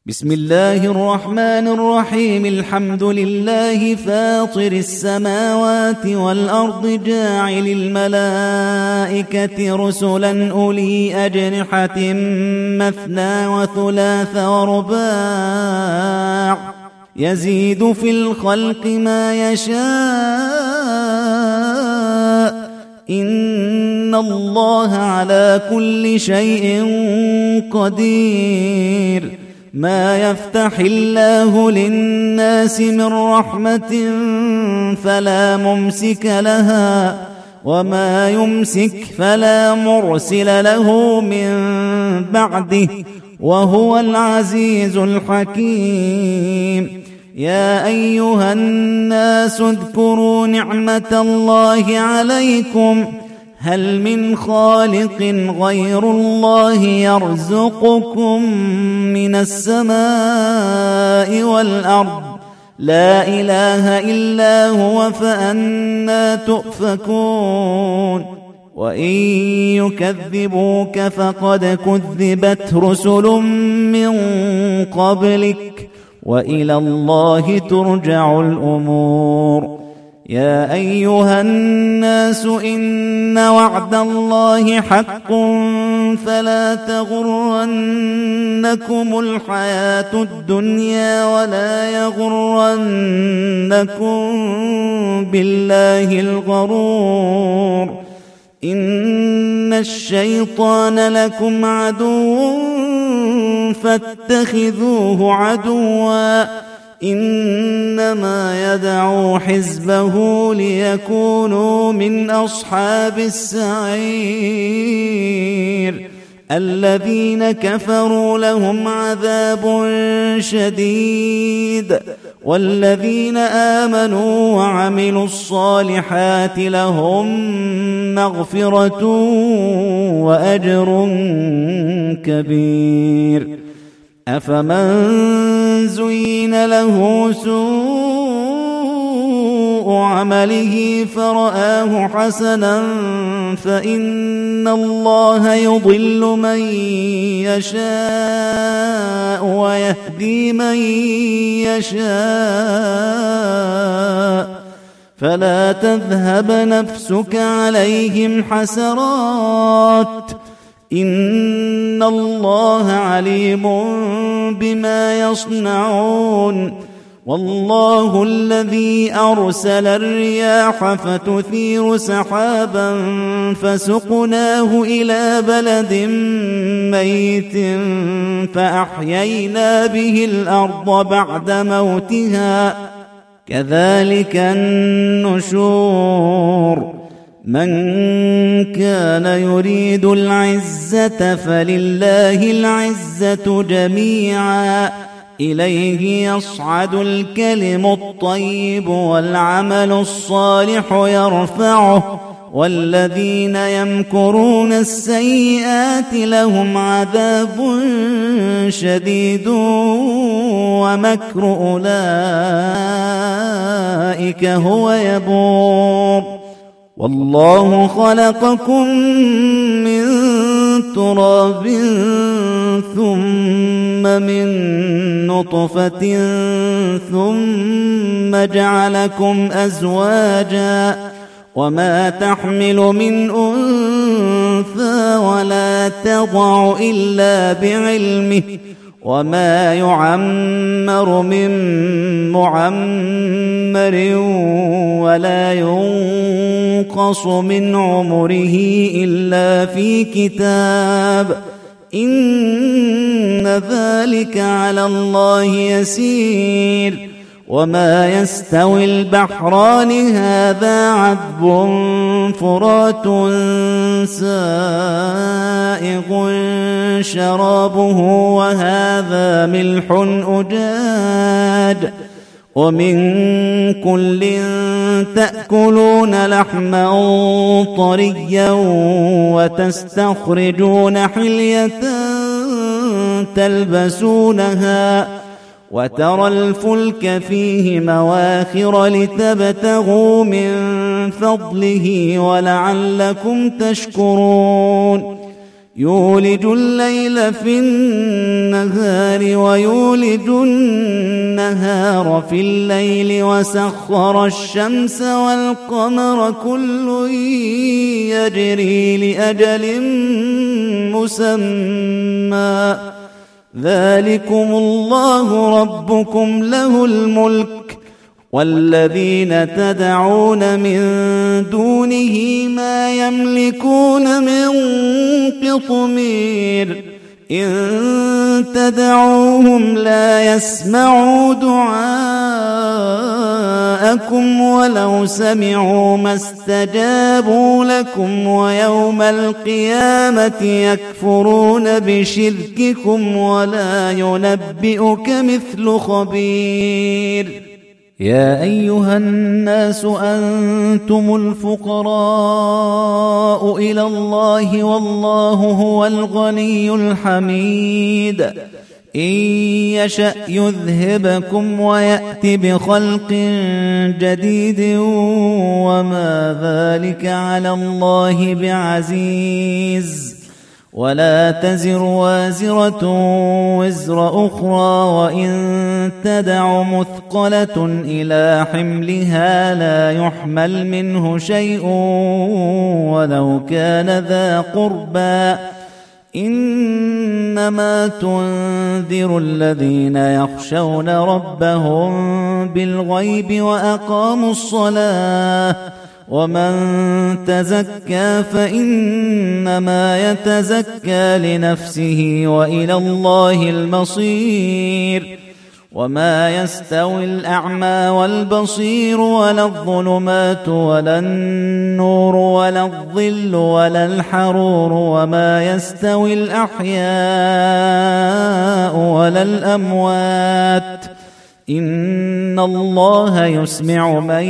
بسم الله الرحمن الرحيم. الحمد لله فاطر السماوات والأرض جاعل الملائكة رسلا أولي أجنحة مثنى وثلاث ورباع يزيد في الخلق ما يشاء إن الله على كل شيء قدير. ما يفتح الله للناس من رحمة فلا ممسك لها وما يمسك فلا مرسل له من بعده وهو العزيز الحكيم. يا أيها الناس اذكروا نعمة الله عليكم هل من خالق غير الله يرزقكم من السماء والأرض لا إله إلا هو فأنى تؤفكون. وإن يكذبوك فقد كذبت رسل من قبلك وإلى الله ترجع الأمور. يا أيها الناس إن وعد الله حق فلا تغرنكم الحياة الدنيا ولا يغرنكم بالله الغرور. إن الشيطان لكم عدو فاتخذوه عدوا إنما يدعو حزبه ليكونوا من أصحاب السعير. الذين كفروا لهم عذاب شديد والذين آمنوا وعملوا الصالحات لهم مغفرة وأجر كبير. أفمن زين له سوء عمله فرآه حسنا فإن الله يضل من يشاء ويهدي من يشاء فلا تذهب نفسك عليهم حسرات إن الله عليم بما يصنعون. والله الذي أرسل الرياح فتثير سحابا فسقناه إلى بلد ميت فأحيينا به الأرض بعد موتها كذلك النشور. من كان يريد العزة فلله العزة جميعا إليه يصعد الكلم الطيب والعمل الصالح يرفعه والذين يمكرون السيئات لهم عذاب شديد ومكر أولئك هو يبور. والله خلقكم من تراب ثم من نطفة ثم جعلكم أزواجا وما تحمل من أنثى ولا تضع إلا بعلمه وما يعمر من معمر ولا ينقص من عمره إلا في كتاب إن ذلك على الله يسير. وما يستوي البحران هذا عذب فرات سائغ شرابه وهذا ملح أجاج ومن كل تأكلون لحما طريا وتستخرجون حلية تلبسونها وترى الفلك فيه مواخر لتبتغوا من فضله ولعلكم تشكرون. يولج الليل في النهار ويولج النهار في الليل وسخر الشمس والقمر كل يجري لأجل مسمى ذلكم الله ربكم له الملك والذين تدعون من دونه ما يملكون من قطمير إن تدعوهم لا يسمعوا دعاءكم ولو سمعوا ما استجابوا لكم ويوم القيامة يكفرون بشرككم ولا ينبئك مثل خبير يا أيها الناس أنتم الفقراء إلى الله والله هو الغني الحميد إن يشأ يذهبكم ويأت بخلق جديد وما ذلك على الله بعزيز ولا تزر وازرة وزر أخرى وإن تدع مثقلة إلى حملها لا يحمل منه شيء ولو كان ذا قربى إنما تنذر الذين يخشون ربهم بالغيب وأقاموا الصلاة ومن تزكى فإنما يتزكى لنفسه وإلى الله المصير وما يستوي الأعمى والبصير ولا الظلمات ولا النور ولا الظل ولا الحرور وما يستوي الأحياء ولا الأموات إن الله يسمع من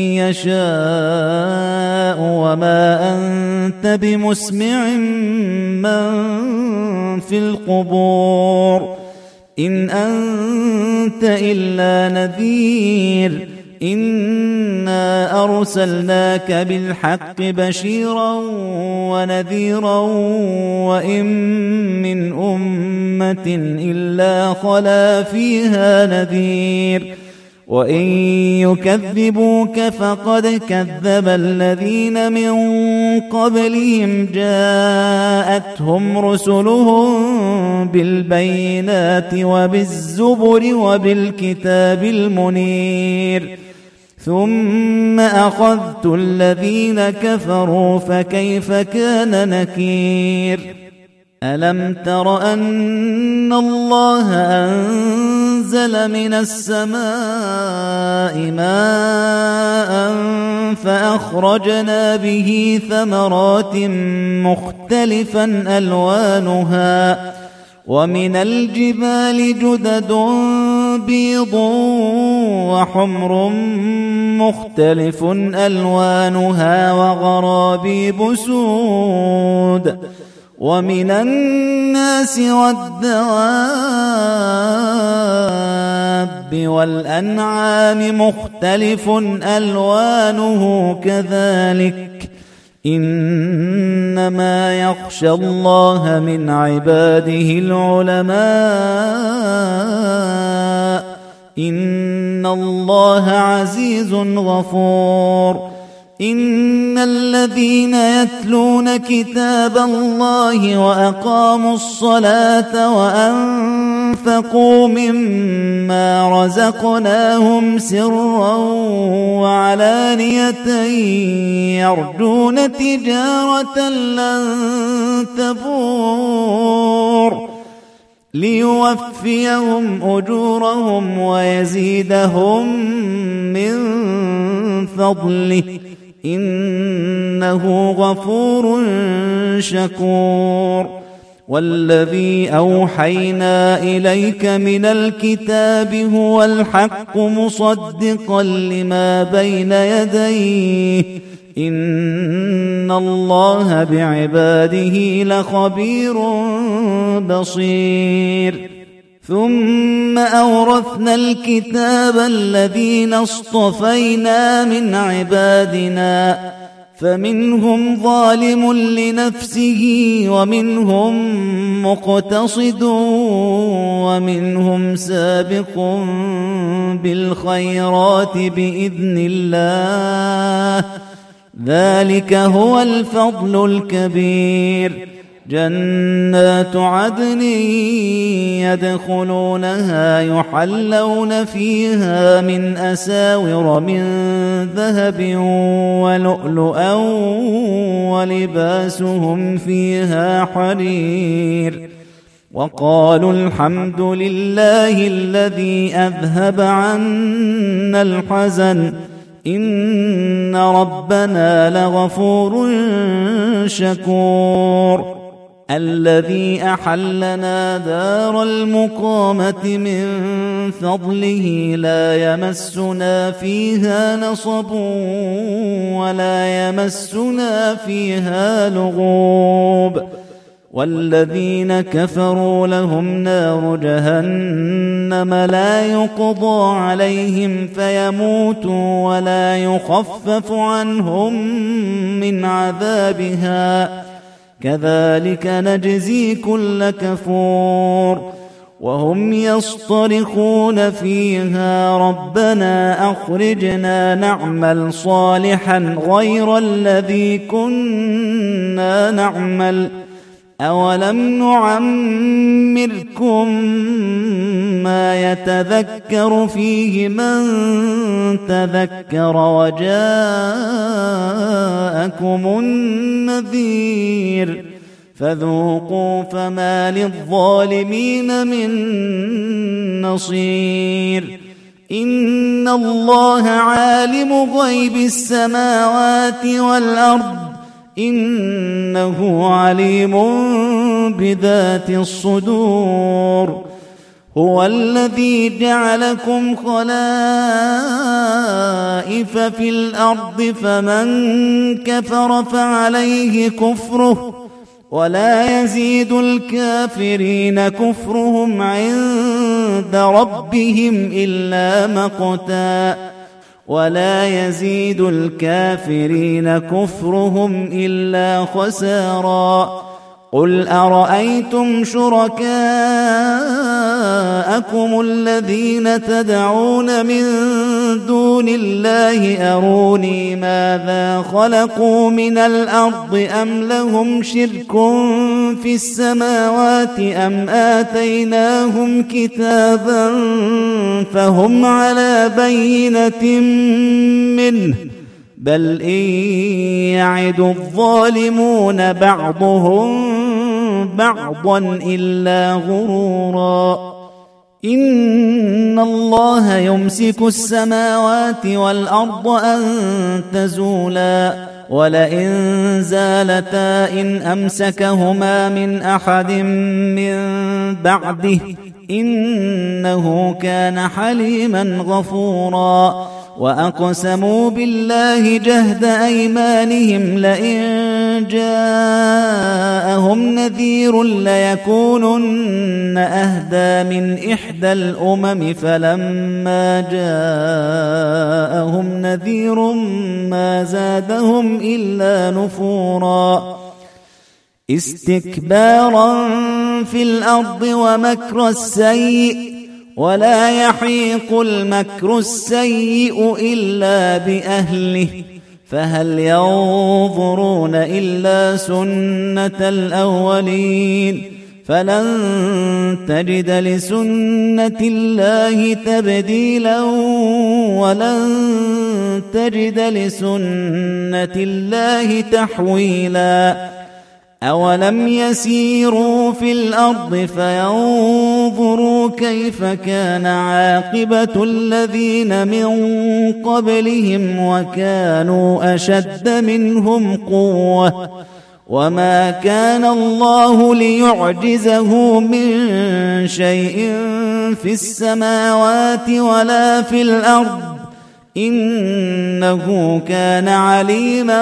يشاء وما أنت بمسمع من في القبور إن أنت إلا نذير إنا أرسلناك بالحق بشيرا ونذيرا وإن من أمة إلا خلا فيها نذير وإن يكذبوك فقد كذب الذين من قبلهم جاءتهم رسلهم بالبينات وبالزبر وبالكتاب المنير ثم أخذت الذين كفروا فكيف كان نكير ألم تر أن الله أنزل من السماء ماء فأخرجنا به ثمرات مختلفا ألوانها ومن الجبال جدد بيض وحمر مختلف ألوانها وغرابيب سود ومن الناس والدواب والأنعام مختلف ألوانه كذلك إنما يخشى الله من عباده العلماء إن الله عزيز غفور إن الذين يتلون كتاب الله وأقاموا الصلاة وأنفقوا مما رزقناهم سرا وعلانية يرجون تجارة لن تبور ليوفيهم أجورهم ويزيدهم من فضله إنه غفور شكور والذي أوحينا إليك من الكتاب هو الحق مصدقا لما بين يديه إن الله بعباده لخبير بصير ثم أورثنا الكتاب الذين اصطفينا من عبادنا فمنهم ظالم لنفسه ومنهم مقتصد ومنهم سابق بالخيرات بإذن الله، ذلك هو الفضل الكبير. جنات عدن يدخلونها يحلون فيها من أساور من ذهب ولؤلؤا ولباسهم فيها حرير. وقالوا الحمد لله الذي أذهب عنا الحزن إن ربنا لغفور شكور. الذي أحلنا دار المقامة من فضله لا يمسنا فيها نصب ولا يمسنا فيها لغوب. والذين كفروا لهم نار جهنم لا يقضى عليهم فيموتوا ولا يخفف عنهم من عذابها، كذلك نجزي كل كفور. وهم يصطرخون فيها ربنا أخرجنا نعمل صالحا غير الذي كنا نعمل أولم نعمركم ما يتذكر فيه من تذكر وجاءكم النذير فذوقوا فما للظالمين من نصير. إن الله عالم غيب السماوات والأرض إنه عليم بذات الصدور. هو الذي جعلكم خلائف في الأرض فمن كفر فعليه كفره ولا يزيد الكافرين كفرهم عند ربهم إلا مقتا ولا يزيد الكافرين كفرهم إلا خسارا. قل أرأيتم شركاءكم الذين تدعون من دون الله أروني ماذا خلقوا من الأرض أم لهم شرك في السماوات أم آتيناهم كتابا فهم على بينة منه بل إن يعد الظالمون بعضهم بعضا إلا غرورا. إن الله يمسك السماوات والأرض أن تزولا ولئن زالتا إن أمسكهما من أحد من بعده إنه كان حليما غفورا. وأقسموا بالله جهد أيمانهم لئن جاءهم نذير ليكونن أهدى من إحدى الأمم فلما جاءهم نذير ما زادهم إلا نفورا. استكبارا في الأرض ومكر السيء ولا يحيق المكر السيء إلا بأهله فهل ينظرون إلا سنة الأولين فلن تجد لسنة الله تبديلا ولن تجد لسنة الله تحويلا. أولم يسيروا في الأرض فينظروا كيف كان عاقبة الذين من قبلهم وكانوا أشد منهم قوة وما كان الله ليعجزه من شيء في السماوات ولا في الأرض إنه كان عليما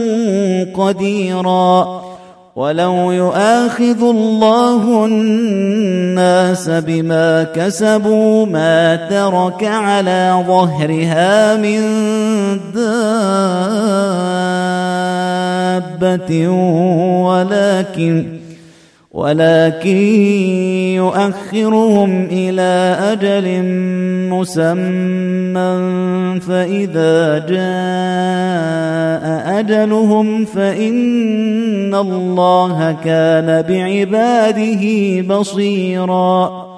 قديرا. ولو يؤاخذ الله الناس بما كسبوا ما ترك على ظهرها من دابة دابة ولكن يؤخرهم إلى أجل مسمى فإذا جاء أجلهم فإن الله كان بعباده بصيراً